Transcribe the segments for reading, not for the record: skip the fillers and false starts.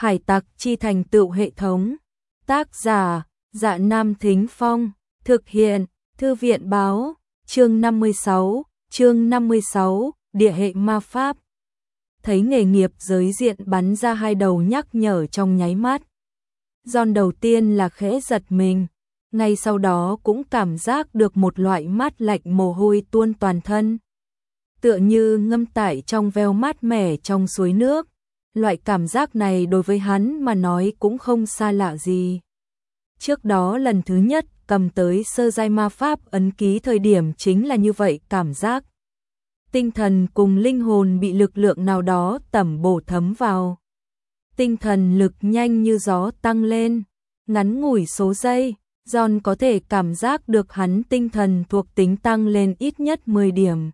Hải tặc chi thành tựu hệ thống. Tác giả, Dạ Nam Thính Phong. Thực hiện, Thư viện báo. Chương 56, Địa hệ ma pháp. Thấy nghề nghiệp giới diện bắn ra hai đầu nhắc nhở trong nháy mắt. John đầu tiên là khẽ giật mình, ngay sau đó cũng cảm giác được một loại mát lạnh mồ hôi tuôn toàn thân. Tựa như ngâm tải trong veo mát mẻ trong suối nước, loại cảm giác này đối với hắn mà nói cũng không xa lạ gì. Trước đó lần thứ nhất cầm tới sơ giai ma pháp ấn ký thời điểm chính là như vậy cảm giác. Tinh thần cùng linh hồn bị lực lượng nào đó tẩm bổ thấm vào. Tinh thần lực nhanh như gió tăng lên, ngắn ngủi số giây, John có thể cảm giác được hắn tinh thần thuộc tính tăng lên ít nhất 10 điểm.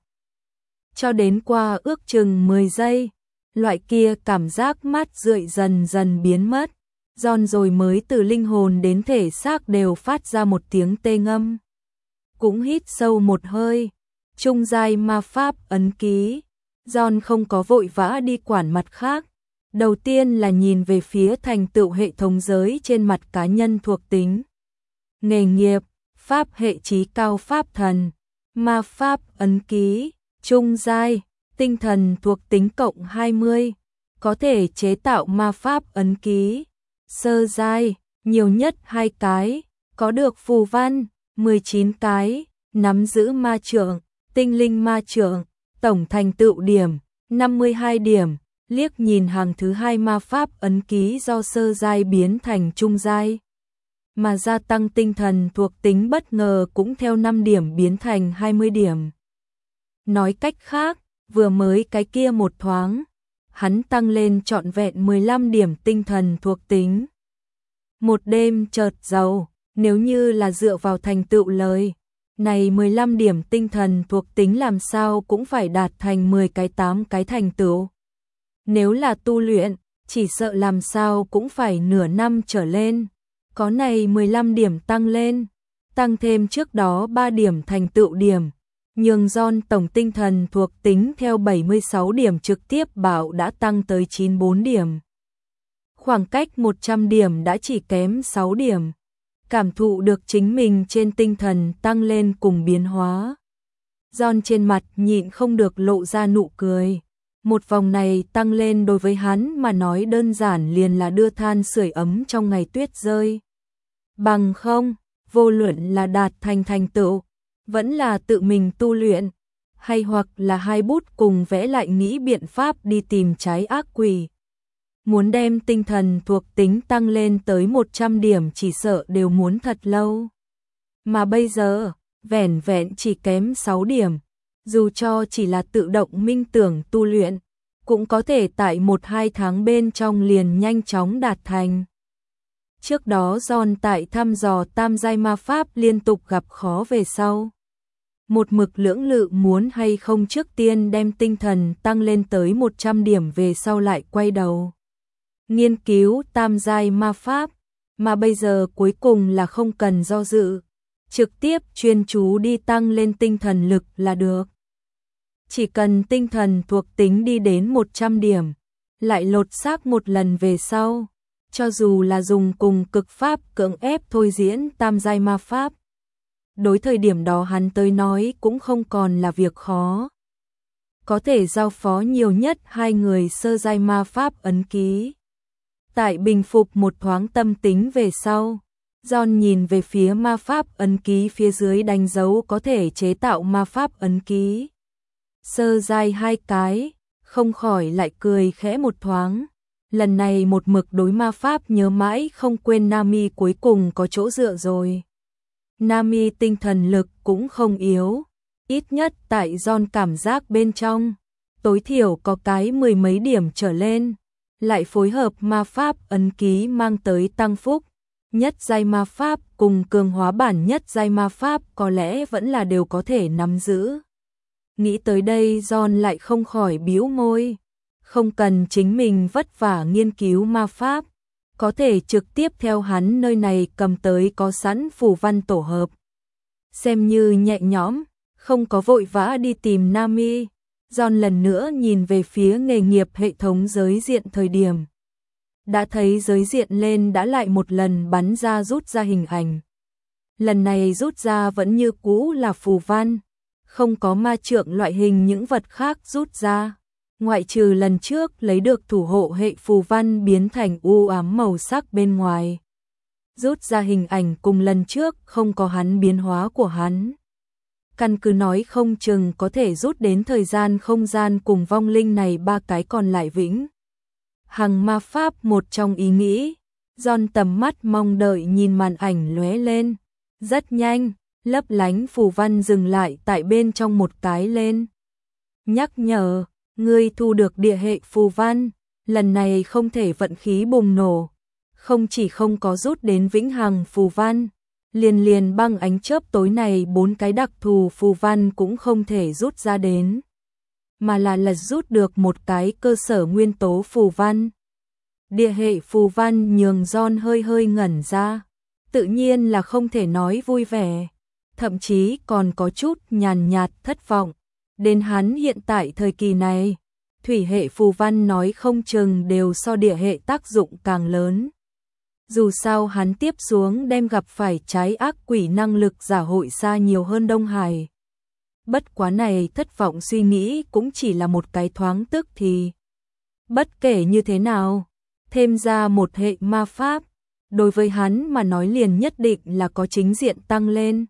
Cho đến qua ước chừng 10 giây, loại kia cảm giác mát rượi dần dần biến mất. John rồi mới từ linh hồn đến thể xác đều phát ra một tiếng tê ngâm. Cũng hít sâu một hơi. Trung giai ma pháp ấn ký. John không có vội vã đi quản mặt khác. Đầu tiên là nhìn về phía thành tựu hệ thống giới trên mặt cá nhân thuộc tính. Nghề nghiệp, pháp hệ trí cao pháp thần, ma pháp ấn ký, trung giai, tinh thần thuộc tính cộng 20, có thể chế tạo ma pháp ấn ký. Sơ giai, nhiều nhất 2 cái, có được phù văn, 19 cái, nắm giữ ma trượng, tinh linh ma trượng, tổng thành tựu điểm, 52 điểm, liếc nhìn hàng thứ hai ma pháp ấn ký do sơ giai biến thành trung giai. Mà gia tăng tinh thần thuộc tính bất ngờ cũng theo 5 điểm biến thành 20 điểm. Nói cách khác, vừa mới cái kia một thoáng, hắn tăng lên trọn vẹn 15 điểm tinh thần thuộc tính. Một đêm chợt giàu, nếu như là dựa vào thành tựu lời, này 15 điểm tinh thần thuộc tính làm sao cũng phải đạt thành 10 cái 8 cái thành tựu. Nếu là tu luyện, chỉ sợ làm sao cũng phải nửa năm trở lên. Có này 15 điểm tăng lên, tăng thêm trước đó 3 điểm thành tựu điểm, nhường John tổng tinh thần thuộc tính theo 76 điểm trực tiếp bảo đã tăng tới 94 điểm. Khoảng cách 100 điểm đã chỉ kém 6 điểm. Cảm thụ được chính mình trên tinh thần tăng lên cùng biến hóa. John trên mặt nhịn không được lộ ra nụ cười. Một vòng này tăng lên đối với hắn mà nói đơn giản liền là đưa than sưởi ấm trong ngày tuyết rơi. Bằng không, vô luận là đạt thành tựu, vẫn là tự mình tu luyện, hay hoặc là hai bút cùng vẽ lại nghĩ biện pháp đi tìm trái ác quỷ. Muốn đem tinh thần thuộc tính tăng lên tới 100 điểm chỉ sợ đều muốn thật lâu. Mà bây giờ, vẻn vẹn chỉ kém 6 điểm, dù cho chỉ là tự động minh tưởng tu luyện, cũng có thể tại 1-2 tháng bên trong liền nhanh chóng đạt thành. Trước đó John tại thăm dò tam giai ma pháp liên tục gặp khó về sau. Một mực lưỡng lự muốn hay không trước tiên đem tinh thần tăng lên tới 100 điểm về sau lại quay đầu nghiên cứu tam giai ma pháp, mà bây giờ cuối cùng là không cần do dự, trực tiếp chuyên chú đi tăng lên tinh thần lực là được. Chỉ cần tinh thần thuộc tính đi đến 100 điểm, lại lột xác một lần về sau, cho dù là dùng cùng cực pháp cưỡng ép thôi diễn tam giai ma pháp. Đối thời điểm đó hắn tới nói cũng không còn là việc khó. Có thể giao phó nhiều nhất 2 người sơ giai ma pháp ấn ký. Tại bình phục một thoáng tâm tính về sau, John nhìn về phía ma pháp ấn ký phía dưới đánh dấu có thể chế tạo ma pháp ấn ký. Sơ giai 2 cái, không khỏi lại cười khẽ một thoáng. Lần này một mực đối ma pháp nhớ mãi không quên Nami cuối cùng có chỗ dựa rồi. Nami tinh thần lực cũng không yếu, ít nhất tại John cảm giác bên trong, tối thiểu có cái 10 mấy điểm trở lên, lại phối hợp ma pháp ấn ký mang tới tăng phúc, nhất giai ma pháp cùng cường hóa bản nhất giai ma pháp có lẽ vẫn là đều có thể nắm giữ. Nghĩ tới đây John lại không khỏi bĩu môi, không cần chính mình vất vả nghiên cứu ma pháp, có thể trực tiếp theo hắn nơi này cầm tới có sẵn phù văn tổ hợp. Xem như nhẹ nhõm, không có vội vã đi tìm Nami, John lần nữa nhìn về phía nghề nghiệp hệ thống giới diện thời điểm. đã thấy giới diện lên đã lại một lần bắn ra rút ra hình ảnh. Lần này rút ra vẫn như cũ là phù văn, không có ma trượng loại hình những vật khác rút ra. Ngoại trừ lần trước lấy được thủ hộ hệ phù văn biến thành u ám màu sắc bên ngoài. Rút ra hình ảnh cùng lần trước không có hắn biến hóa của hắn. Căn cứ nói không chừng có thể rút đến thời gian không gian cùng vong linh này ba cái còn lại vĩnh hằng ma pháp một trong ý nghĩ. John tầm mắt mong đợi nhìn màn ảnh lóe lên. Rất nhanh, lấp lánh phù văn dừng lại tại bên trong một cái lên. Nhắc nhở, ngươi thu được địa hệ phù văn, lần này không thể vận khí bùng nổ. Không chỉ không có rút đến vĩnh hằng phù văn, liền băng ánh chớp tối này 4 cái đặc thù phù văn cũng không thể rút ra đến. Mà là rút được một cái cơ sở nguyên tố phù văn. Địa hệ phù văn nhường John hơi ngẩn ra. Tự nhiên là không thể nói vui vẻ, thậm chí còn có chút nhàn nhạt thất vọng. Đến hắn hiện tại thời kỳ này, thủy hệ phù văn nói không chừng đều so địa hệ tác dụng càng lớn. Dù sao hắn tiếp xuống đem gặp phải trái ác quỷ năng lực giả hội xa nhiều hơn Đông Hải. Bất quá này thất vọng suy nghĩ cũng chỉ là một cái thoáng tức thì. Bất kể như thế nào, thêm ra một hệ ma pháp, đối với hắn mà nói liền nhất định là có chính diện tăng lên.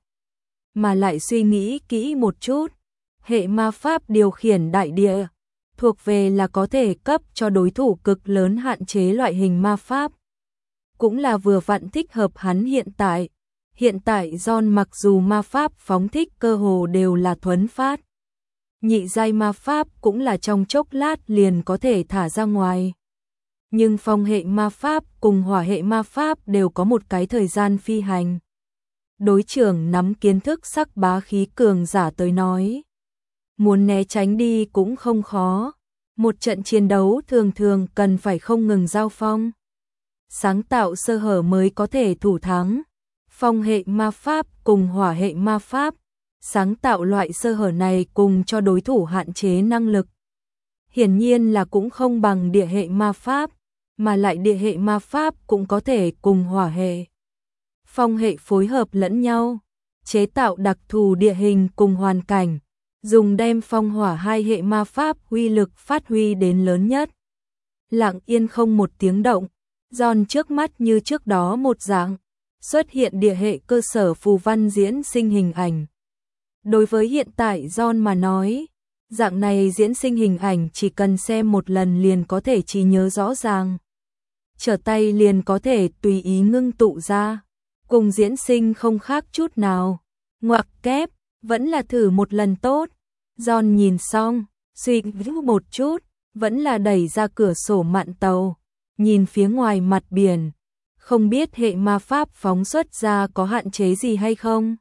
Mà lại suy nghĩ kỹ một chút, hệ ma pháp điều khiển đại địa, thuộc về là có thể cấp cho đối thủ cực lớn hạn chế loại hình ma pháp. Cũng là vừa vặn thích hợp hắn hiện tại. Hiện tại John mặc dù ma pháp phóng thích cơ hồ đều là thuấn phát. Nhị giai ma pháp cũng là trong chốc lát liền có thể thả ra ngoài. Nhưng phong hệ ma pháp cùng hỏa hệ ma pháp đều có một cái thời gian phi hành. Đối trưởng nắm kiến thức sắc bá khí cường giả tới nói. Muốn né tránh đi cũng không khó. Một trận chiến đấu thường cần phải không ngừng giao phong. Sáng tạo sơ hở mới có thể thủ thắng. Phong hệ ma pháp cùng hỏa hệ ma pháp. Sáng tạo loại sơ hở này cùng cho đối thủ hạn chế năng lực. Hiển nhiên là cũng không bằng địa hệ ma pháp. Mà lại địa hệ ma pháp cũng có thể cùng hỏa hệ, phong hệ phối hợp lẫn nhau, chế tạo đặc thù địa hình cùng hoàn cảnh, dùng đem phong hỏa hai hệ ma pháp uy lực phát huy đến lớn nhất. Lặng yên không một tiếng động, John trước mắt như trước đó một dạng, xuất hiện địa hệ cơ sở phù văn diễn sinh hình ảnh. Đối với hiện tại John mà nói, dạng này diễn sinh hình ảnh chỉ cần xem một lần liền có thể trí nhớ rõ ràng. Trở tay liền có thể tùy ý ngưng tụ ra, cùng diễn sinh không khác chút nào. Ngoặc kép, vẫn là thử một lần tốt. John nhìn xong, suy nghĩ một chút, vẫn là đẩy ra cửa sổ mạn tàu, nhìn phía ngoài mặt biển. Không biết hệ ma pháp phóng xuất ra có hạn chế gì hay không?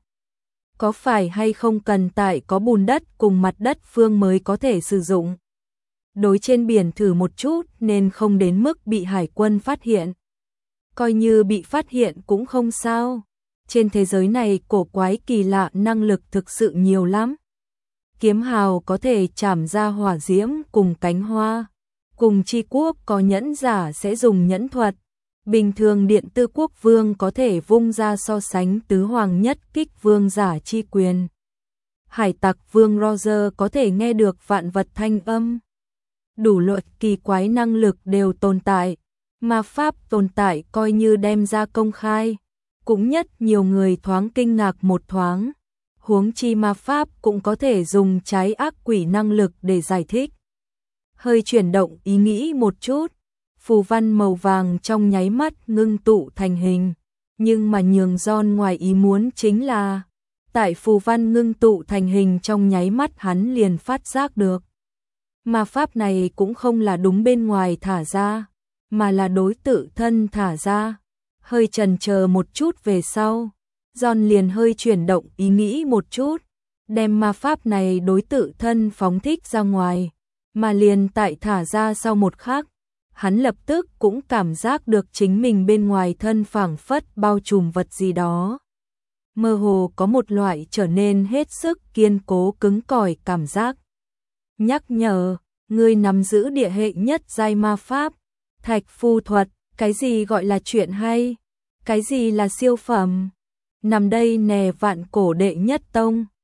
Có phải hay không cần tại có bùn đất cùng mặt đất phương mới có thể sử dụng? Đối trên biển thử một chút nên không đến mức bị hải quân phát hiện. Coi như bị phát hiện cũng không sao. Trên thế giới này cổ quái kỳ lạ năng lực thực sự nhiều lắm. Kiếm hào có thể chảm ra hỏa diễm cùng cánh hoa. Cùng chi quốc có nhẫn giả sẽ dùng nhẫn thuật. Bình thường điện tư quốc vương có thể vung ra so sánh tứ hoàng nhất kích vương giả chi quyền. Hải tặc vương Roger có thể nghe được vạn vật thanh âm. Đủ loại kỳ quái năng lực đều tồn tại. Ma pháp tồn tại coi như đem ra công khai. Cũng nhất nhiều người thoáng kinh ngạc một thoáng. Huống chi ma pháp cũng có thể dùng trái ác quỷ năng lực để giải thích. Hơi chuyển động ý nghĩ một chút. Phù văn màu vàng trong nháy mắt ngưng tụ thành hình. Nhưng mà nhường John ngoài ý muốn chính là tại phù văn ngưng tụ thành hình trong nháy mắt hắn liền phát giác được. Ma pháp này cũng không là đúng bên ngoài thả ra, mà là đối tự thân thả ra. Hơi chần chờ một chút về sau, John liền hơi chuyển động ý nghĩ một chút, đem ma pháp này đối tự thân phóng thích ra ngoài, mà liền tại thả ra sau một khắc, hắn lập tức cũng cảm giác được chính mình bên ngoài thân phảng phất bao trùm vật gì đó. Mơ hồ có một loại trở nên hết sức kiên cố cứng cỏi cảm giác. Nhắc nhở, ngươi nắm giữ địa hệ nhất giai ma pháp, thạch phu thuật, Cái gì gọi là chuyện hay? Cái gì là siêu phẩm? Nằm đây nè vạn cổ đệ nhất tông.